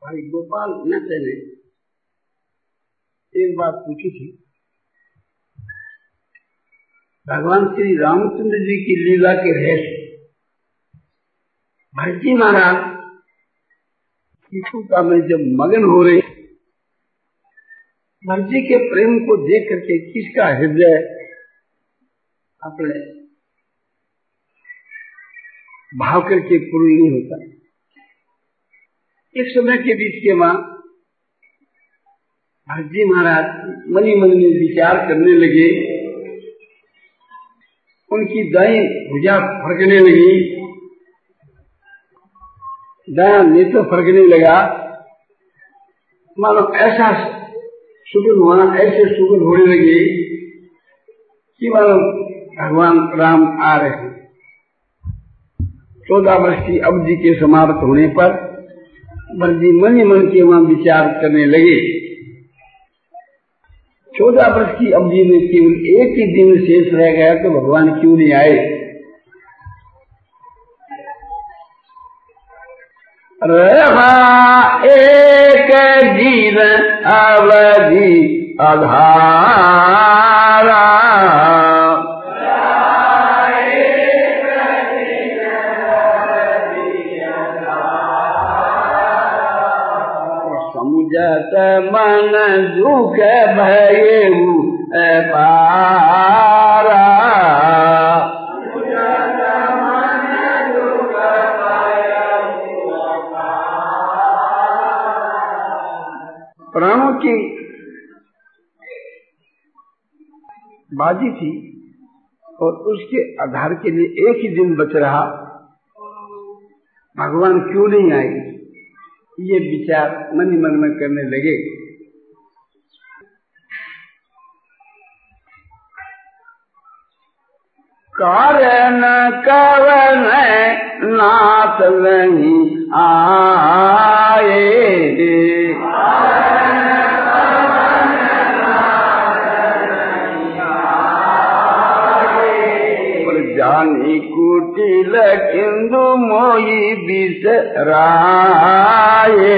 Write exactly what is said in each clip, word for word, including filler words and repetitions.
भाई गोपाल नेता ने एक बात पूछी थी, भगवान श्री रामचंद्र जी की लीला के रहस्य भरतजी महाराज शिशु का में जब मगन हो रहे, भरतजी के प्रेम को देख करके किसका हृदय अपने भाव करके पूरी नहीं होता। इस समय के बीच के मां भरतजी महाराज मनी मन में विचार करने लगे, उनकी दाएं भुजा फड़कने लगी, दायां नेत्र फड़कने लगा, मानो ऐसा सुगंध हुआ, ऐसे सुगंध होने लगे कि मानो भगवान राम आ रहे हैं। चौदह वर्ष की अवधि के समाप्त होने पर भरतजी मन ही मन के वहां विचार करने लगे, चौदह वर्ष की अवधि में केवल एक ही दिन शेष रह गया तो भगवान क्यों नहीं आए। रहा एक दिन अवधि आधारा, समुझत मन दुख भयउ पारा, प्राणों की बाजी थी और उसके आधार के लिए एक ही दिन बच रहा, भगवान क्यों नहीं आए, ये विचार मन ही मन में करने लगे। कारण कवन नाथ नहीं आए, जानी कुटिल किंदु मोई बिसराए,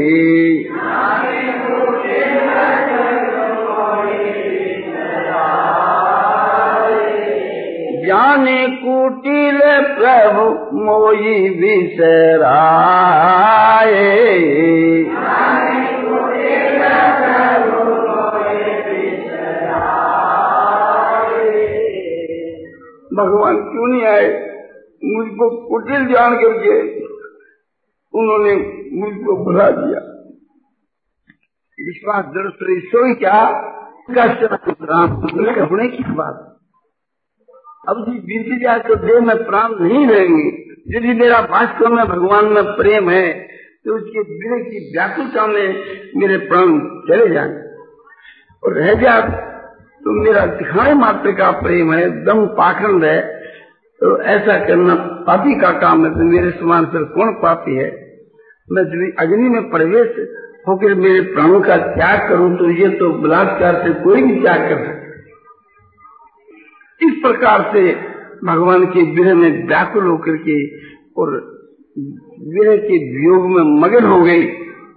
जानी कुटिल प्रभु मोई बिसराए, भगवान क्यों नहीं आए। मुझको कुटिल जान करके उन्होंने मुझको भुला दिया। विश्वास दृष्टि सोई क्या होने की बात, अब जी बीत जाए तो देह में प्राण नहीं रहेंगे। यदि मेरा वास्तव में भगवान में प्रेम है तो उसके विरह की व्याकुलता में मेरे प्राण चले जाए, और रह जाए तो मेरा दिखाने मात्र का प्रेम है, दम पाखंड है, तो ऐसा करना पापी का काम है। तो मेरे समान फिर कौन पापी है। मैं अग्नि में प्रवेश होकर मेरे प्राणों का त्याग करूं तो ये तो बलात्कार से कोई भी त्याग कर सकता। इस प्रकार से भगवान के विरह में व्याकुल होकर के और विरह के वियोग में मगन हो गई।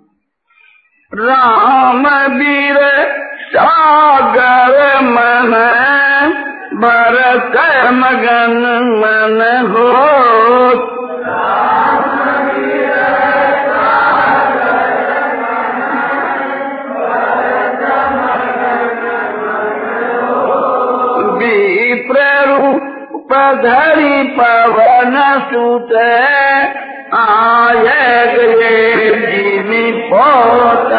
राम वीर सागर मन भरत मगन मन हो, विप्ररूप धरि पवन सुत आये गए जिमि पोत,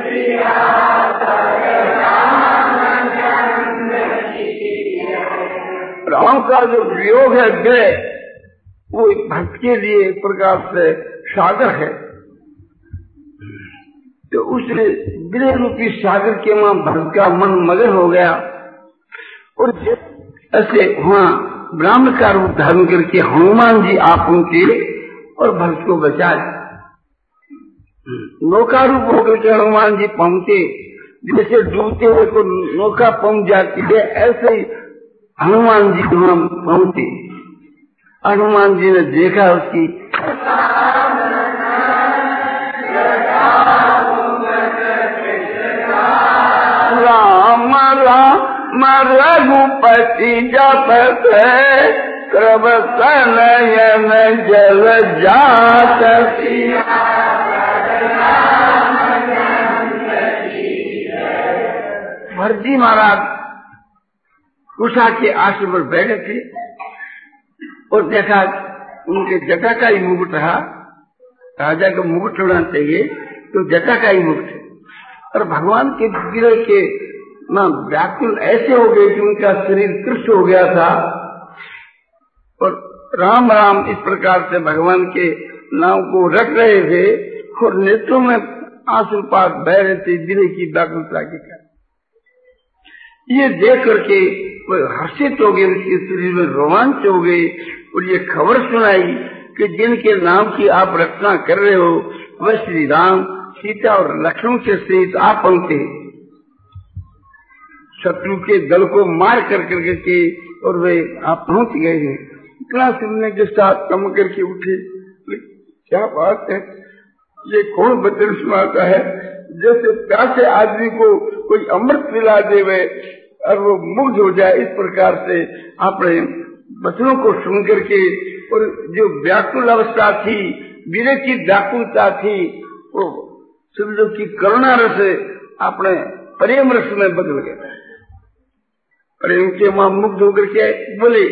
राम का जो वियोग है विरह, वो भक्त के लिए एक प्रकार से सागर है। तो उस विरह रूपी सागर के वहां भक्त का मन मगन हो गया, और ऐसे वहां ब्राह्मण का रूप धारण करके हनुमान जी आप उनके और भक्त को बचाए। नौका रूप होकर के हनुमान जी पहुंचे, जैसे डूबते हुए को नौका पहुंच जाती है, ऐसे ही हनुमान जी वहां पहुंचे। हनुमान जी ने देखा उसकी कति जपत क्रम तनयन जल जात भरजी महाराज कुशा के आश्रम पर बैठे थे और देखा उनके जटा का ही मुकुट रहा। राजा का मुकुट होना चाहिए तो जटा का ही मुकुट है। और भगवान के विग्रह के ना व्याकुल ऐसे हो गए कि उनका शरीर कृष्ण हो गया था और राम राम इस प्रकार से भगवान के नाम को रख रहे थे और नेत्रों में आंसुपात बह रहे थे विरह की व्याकुलता के कारण। ये देख करके वो हर्षित हो गए, उसके शरीर में रोमांच हो गए और ये खबर सुनाई कि जिनके नाम की आप रचना कर रहे हो वह श्री राम सीता और लक्ष्मण के सहित आप पहुंचे शत्रु के दल को मार कर कर के और वे आप पहुंच गए हैं। इतना सुनने के साथ कम करके उठे, क्या बात है, ये कौन वचन सुनाता है जैसे प्यासे आदमी को कोई अमृत पिला देवे और वो मुग्ध हो जाए। इस प्रकार से आपने वचनों को सुन करके और जो व्याकुल अवस्था थी, विरह की व्याकुलता थी, वो समझो की करुणा रस अपने प्रेम रस में बदल गया। प्रेम के मां मुग्ध होकर के बोले,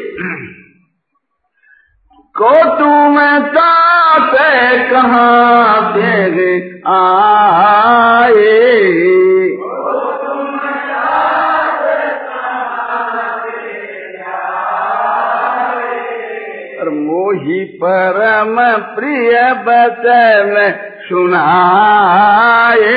को तुम ताते कहाँ से आए, और मोही परम प्रिय बचन सुनाए।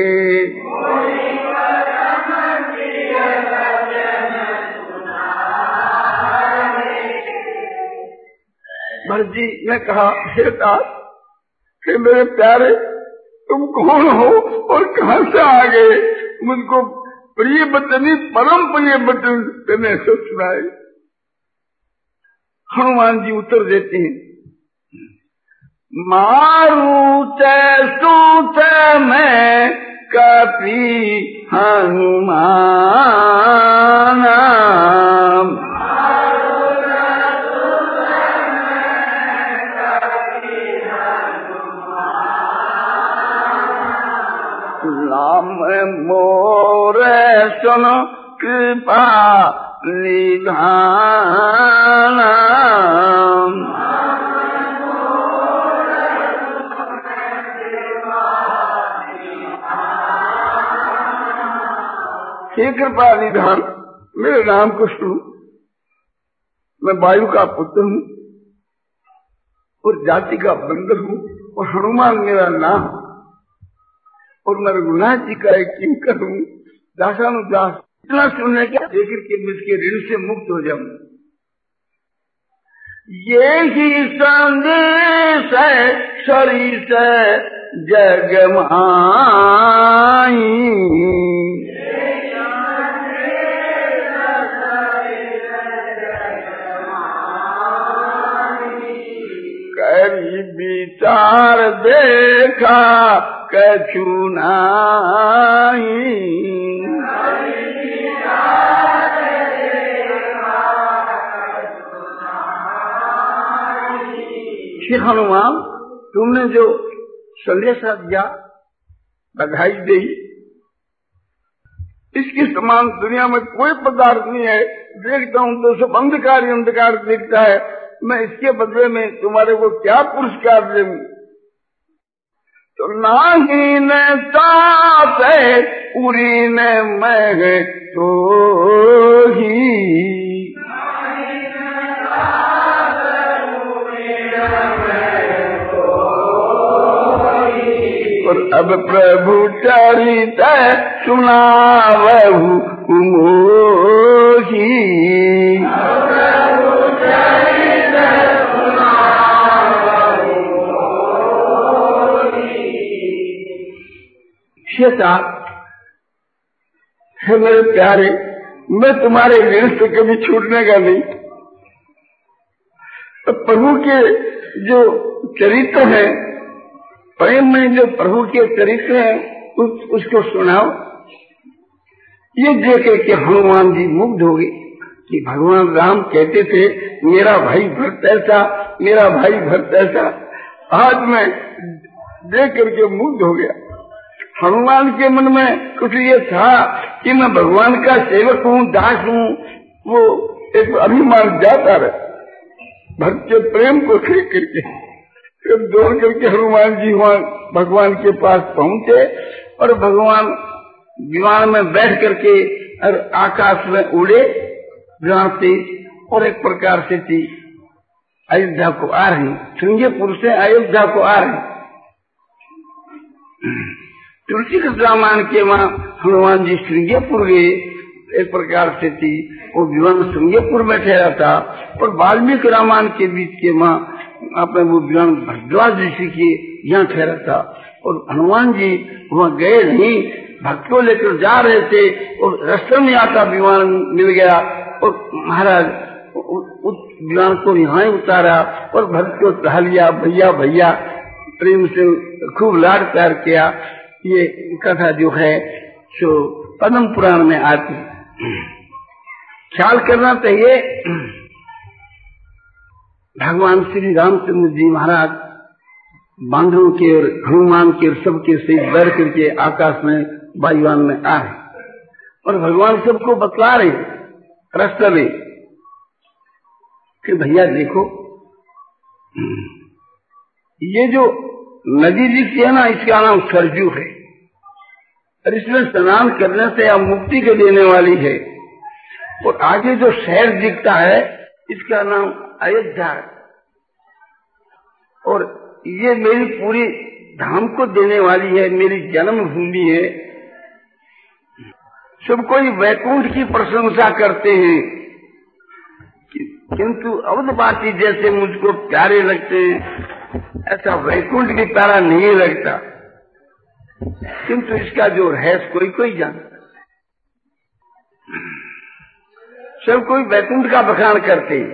भरजी ने कहा, हे दास, हे मेरे प्यारे, तुम कौन हो और कहाँ से आ गए? मुझको प्रिय बचनी परम प्रिय बचन तेने से सुनाए। हनुमान जी उत्तर देते हैं, मारूत सूत में कपि हनुमान, नाम मोर सुन कृपा निधान, हे कृपा निधान, मेरे नाम को सुनो। मैं वायु का पुत्र हूँ और जाति का बंदर हूँ और हनुमान मेरा नाम, और मैं रघुनाथ जी का एक किंकर हूँ, दासानुदास। इतना सुनने के लेकर के मैं इसके ऋण से मुक्त हो जाऊं। ये ही संदेश है सरिस जग माई, करी विचार देखा कछु नाई। श्री हनुमान, तुमने जो संदेशा दिया, बधाई दी, इसके समान दुनिया में कोई पदार्थ नहीं है। देखता हूँ तो सब अंधकार ही अंधकार दिखता है। मैं इसके बदले में तुम्हारे को क्या पुरस्कार दूं? तो नाही न ताते उरी न मैं तो ही, और अब प्रभु चरित सुनावहु मोही। है मेरे प्यारे, मैं तुम्हारे ऋण से कभी छूटने का नहीं। तो प्रभु के जो चरित्र है, प्रेम में जो प्रभु के चरित्र है, उस, उसको सुनाओ। ये देखे कि हनुमान जी मुग्ध हो गए। कि भगवान राम कहते थे मेरा भाई भक्त ऐसा, मेरा भाई भक्त ऐसा। आज मैं देख करके मुग्ध हो गया। हनुमान के मन में कुछ ये था कि मैं भगवान का सेवक हूँ, दास हूँ, वो एक अभिमान जाता रहे। भक्त के प्रेम को देख करके फिर दौड़ करके हनुमान जी वहाँ भगवान के पास पहुँचे और भगवान विमान में बैठ करके और आकाश में उड़े विमान से, और एक प्रकार से थी अयोध्या को आ रही, श्रृंगेपुर से अयोध्या को आ रही। तुलसी के रामायण के वहाँ हनुमान जी श्रृंगेपुर गए, एक प्रकार से थी वो विमान श्रृंगेपुर में ठहरा था, और वाल्मीकि रामायण के बीच के वहाँ अपने वो विमान भरद्वाज ऋषि के यहाँ ठहरा था। और हनुमान जी वहाँ गए नहीं, भक्त को लेकर जा रहे थे और रास्ते में आता विमान मिल गया और महाराज उस विमान को यहाँ ही उतारा और भक्त को कहा लिया, भैया भैया, प्रेम से खूब लाड प्यार किया। ये कथा जो है सो पद्म पुराण में आती। ख्याल करना चाहिए भगवान श्री रामचंद्र जी महाराज बांधवों के और हनुमान के और सबके सहित बैठ करके आकाश में वायुयान में आ रहे और भगवान सबको बतला रहे रास्ते में कि भैया देखो ये जो नदी दिखती है ना, इसका नाम सरजू है और इसमें स्नान करने से आप मुक्ति को देने वाली है। और आगे जो शहर दिखता है इसका नाम अयोध्या है और ये मेरी पूरी धाम को देने वाली है, मेरी जन्मभूमि है। सब कोई वैकुंठ की प्रशंसा करते हैं किंतु अवधवासी जैसे मुझको प्यारे लगते हैं, ऐसा वैकुंठ भी प्यारा नहीं लगता। किंतु इसका जो रहस्य कोई कोई जानता। सब कोई वैकुंठ का बखान करते हैं।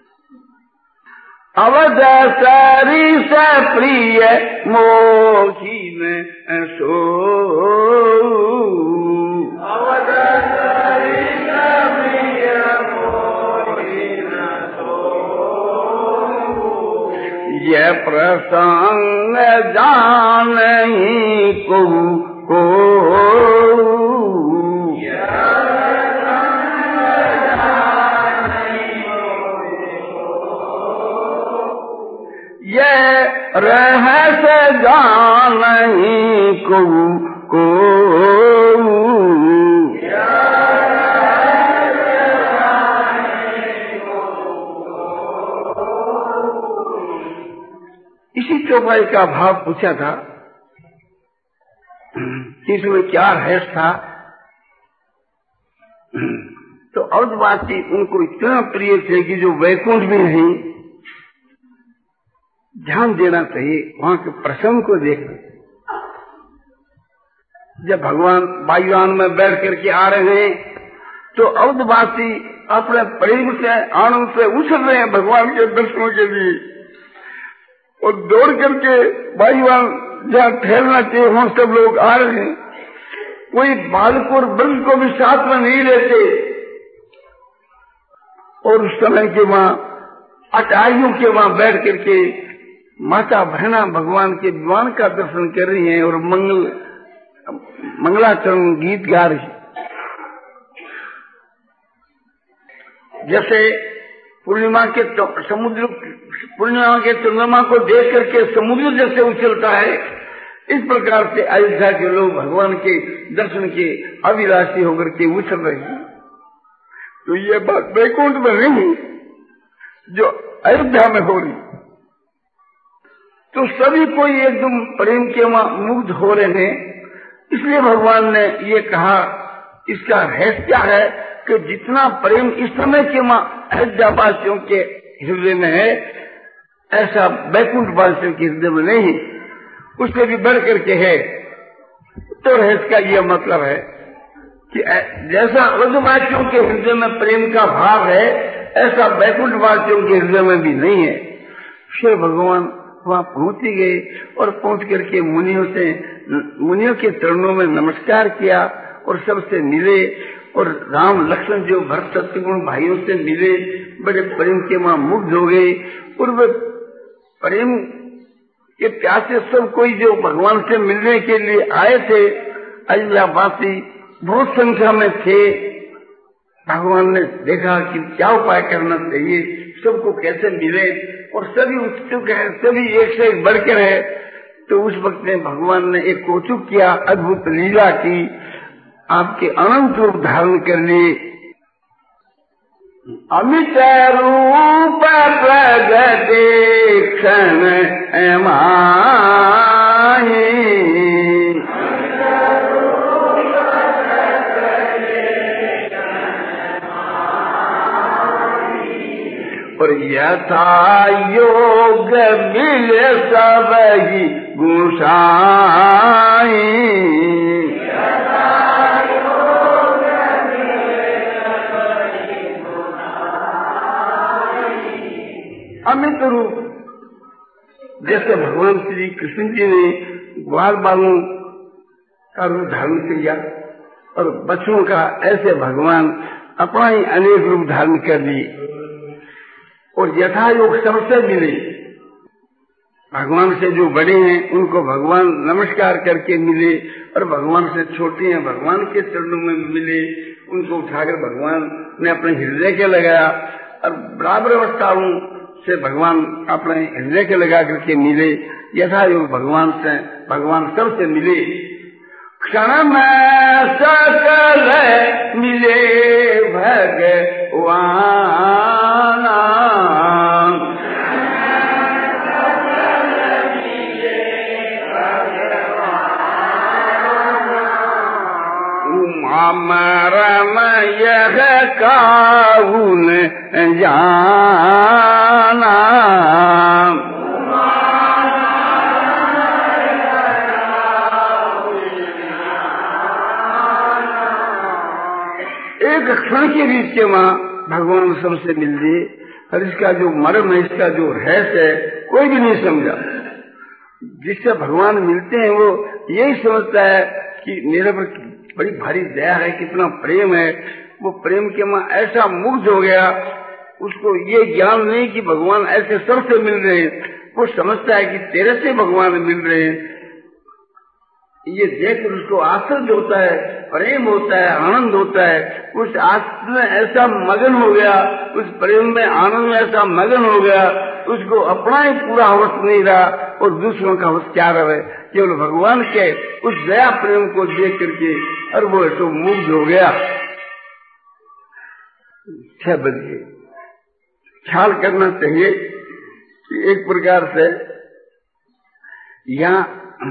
अवध सारी से प्रिय मोही में सो, अवध सारी से प्रिय मोही में सो, ये प्रसंग जानहि को को ये रहस्य जानहि को को इसी चौपाई का भाव पूछा था कि इसमें क्या रहस्य था। तो अवधवासी उनको इतना प्रिय थे कि जो वैकुंठ भी नहीं, ध्यान देना चाहिए वहां के प्रसंग को देखना। जब भगवान वायुयान में बैठ करके आ रहे हैं तो अवधवासी अपने प्रेम से आनंद से उछल रहे हैं भगवान के दर्शनों के लिए और दौड़ करके वायुयान जहाँ ठहरना चाहिए वहां सब लोग आ रहे हैं। कोई बालक और वृद्ध को भी साथ में नहीं लेते और उस समय के वहाँ अटारियों के वहाँ बैठ करके माता बहना भगवान के विमान का दर्शन कर रही हैं और मंगल मंगलाचरण गीत गा रही। जैसे पूर्णिमा के समुद्र पूर्णिमा के चंद्रमा को देख करके समुद्र जैसे उछलता है, इस प्रकार से अयोध्या के लोग भगवान के दर्शन के अभिलाषी होकर के उछल रहे हैं। तो ये बात वैकुंठ में नहीं जो अयोध्या में हो रही, तो सभी कोई एकदम प्रेम के मुग्ध हो रहे हैं। इसलिए भगवान ने ये कहा, इसका रहस्य क्या है कि जितना प्रेम इस समय के अयोध्यावासियों के हृदय में है ऐसा वैकुंठ वासियों के हृदय में नहीं, उससे भी बढ़ करके है। तो रहस्य का यह मतलब है कि जैसा अयोध्यावासियों के हृदय में प्रेम का भाव है ऐसा वैकुंठ वासियों के हृदय में भी नहीं है। श्री भगवान वहाँ पहुँच गए और पहुँच करके मुनियों से मुनियों के चरणों में नमस्कार किया और सबसे मिले और राम लक्ष्मण जो भरत शत्रुघ्न भाइयों से मिले, बड़े प्रेम के वहां मुग्ध हो गए। और वे प्रेम के प्यासे सब कोई जो भगवान से मिलने के लिए आए थे, अयोध्यावासी बहुत संख्या में थे। भगवान ने देखा कि क्या उपाय करना चाहिए, सबको कैसे मिले, और सभी उत्सुक है, सभी एक से एक बढ़कर है। तो उस वक्त में भगवान ने एक कौतुक किया, अद्भुत लीला की, आपके अनंत रूप धारण कर लिए। अमित रूप प्रगटे क्षण माही, और यथा योग मिल सब ही गुसाई। अमित रूप, जैसे भगवान श्री कृष्ण जी ने ग्वाल बालों का रूप धारण किया और बच्चों का, ऐसे भगवान अपना ही अनेक रूप धारण कर दिए और यथा योग सबसे मिले। भगवान से जो बड़े हैं उनको भगवान नमस्कार करके मिले, और भगवान से छोटे हैं भगवान के चरणों में मिले, उनको उठाकर भगवान ने अपने हृदय के लगाया। और बराबर अवस्थाओं से भगवान अपने हृदय के लगा करके मिले। यथा योग भगवान से भगवान सबसे मिले। क्षण में सकल मिले भगवान, मरम यह काहुन जाना। एक क्षण के बीच के वहाँ भगवान सबसे मिल गए, और इसका जो मर्म है, इसका जो रहस्य है, कोई भी नहीं समझा। जिससे भगवान मिलते हैं वो यही समझता है कि मेरे पर बड़ी भारी दया है, कितना प्रेम है। वो प्रेम के मां ऐसा मुग्ध हो गया, उसको ये ज्ञान नहीं कि भगवान ऐसे सबसे मिल रहे हैं। वो समझता है कि तेरे से भगवान मिल रहे हैं। ये देखकर उसको आश्चर्य होता है, प्रेम होता है, आनंद होता है। उस आश्चर्य में ऐसा मगन हो गया, उस प्रेम में आनंद में ऐसा मगन हो गया, उसको अपना ही पूरा होश नहीं रहा और दूसरों का होश क्या रहे, केवल भगवान के उस दया प्रेम को देख करके और वो तो मुग्ध हो गया। छह बज गए। ख्याल करना चाहिए कि एक प्रकार से यहाँ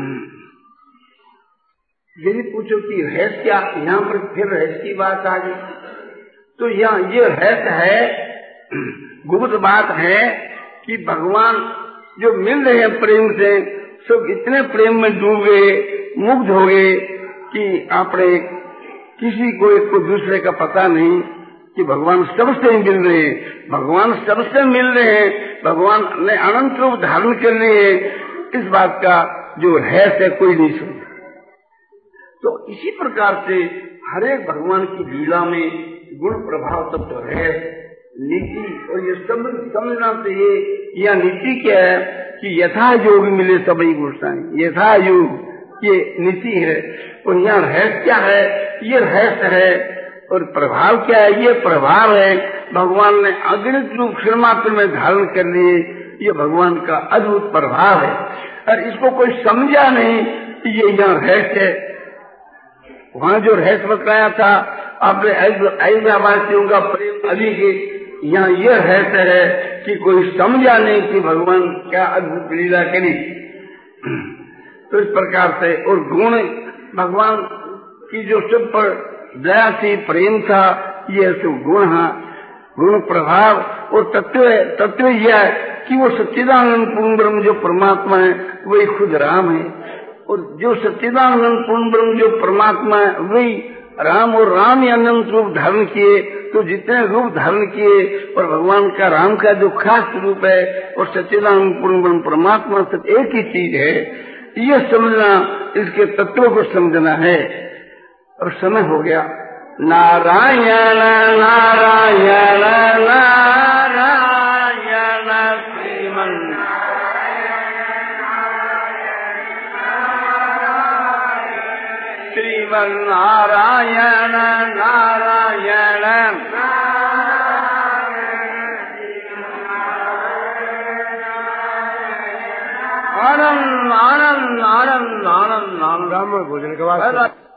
यदि पूछो कि रहस्य क्या, यहाँ पर फिर रहस्य की बात आ गई। तो यहाँ ये रहस्य है, गुप्त बात है कि भगवान जो मिल रहे हैं प्रेम से, सब इतने प्रेम में डूब गए, मुग्ध हो गए कि आपने किसी को एक को दूसरे का पता नहीं कि भगवान सबसे मिल रहे हैं। भगवान सबसे मिल रहे हैं, भगवान ने अनंत रूप धारण कर लिए, इस बात का जो रहस्य है कोई नहीं समझा। तो इसी प्रकार से हरेक भगवान की लीला में गुण प्रभाव तत्व है, नीति, और ये सब समझना चाहिए। यह नीति क्या है कि यथा योग मिले सभी गुण, यथा योग ये नीति है। और यहाँ रहस्य क्या है, ये रहस्य है। और प्रभाव क्या है, ये प्रभाव है। भगवान ने अगणित रूप क्षण मात्र में धारण कर लिए, ये भगवान का अद्भुत प्रभाव है। और इसको कोई समझा नहीं, ये यहाँ रहस्य है। वहाँ जो रहस्य बताया था आपने अयोध्यावासियों का प्रेम अभी के, यहाँ यह रहस्य है कि कोई समझा नहीं कि भगवान क्या अद्भुत लीला करी। तो इस प्रकार से, और गुण भगवान की जो सब पर दया थी, प्रेम था, ये सब गुण है, गुण प्रभाव। और तत्व तत्व यह है कि वो सच्चिदानंद पूर्ण ब्रह्म जो परमात्मा है वही खुद राम है, और जो सच्चिदानंद पूर्ण ब्रह्म जो परमात्मा है वही राम, और राम ही अनंत रूप धारण किए। तो जितने रूप धारण किए, और भगवान का राम का जो खास रूप है और सच्चिदानंद पूर्ण ब्रह्म परमात्मा सब एक ही चीज है, ये समझना, इसके तत्वों को समझना है। और समय हो गया, नारायण नारायण नारायण श्रीमन श्रीमन नारायण नारायण आनंद आनंद आनंद आनंद आनंद ब्राह्मण भोजन के बाद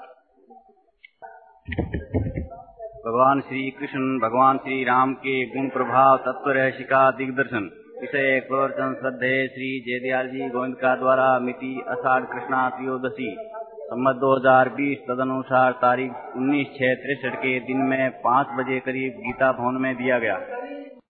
भगवान श्री कृष्ण भगवान श्री राम के गुण प्रभाव तत्व रहसिका दिग्दर्शन विषय प्रवर्तन श्रद्धेय श्री जयदयाल जी गोविंद का द्वारा मिति आषाढ़ कृष्णा त्रयोदशी सम्मत दो हजार बीस तदनुसार तारीख उन्नीस छह तिरसठ के दिन में पाँच बजे करीब गीता भवन में दिया गया।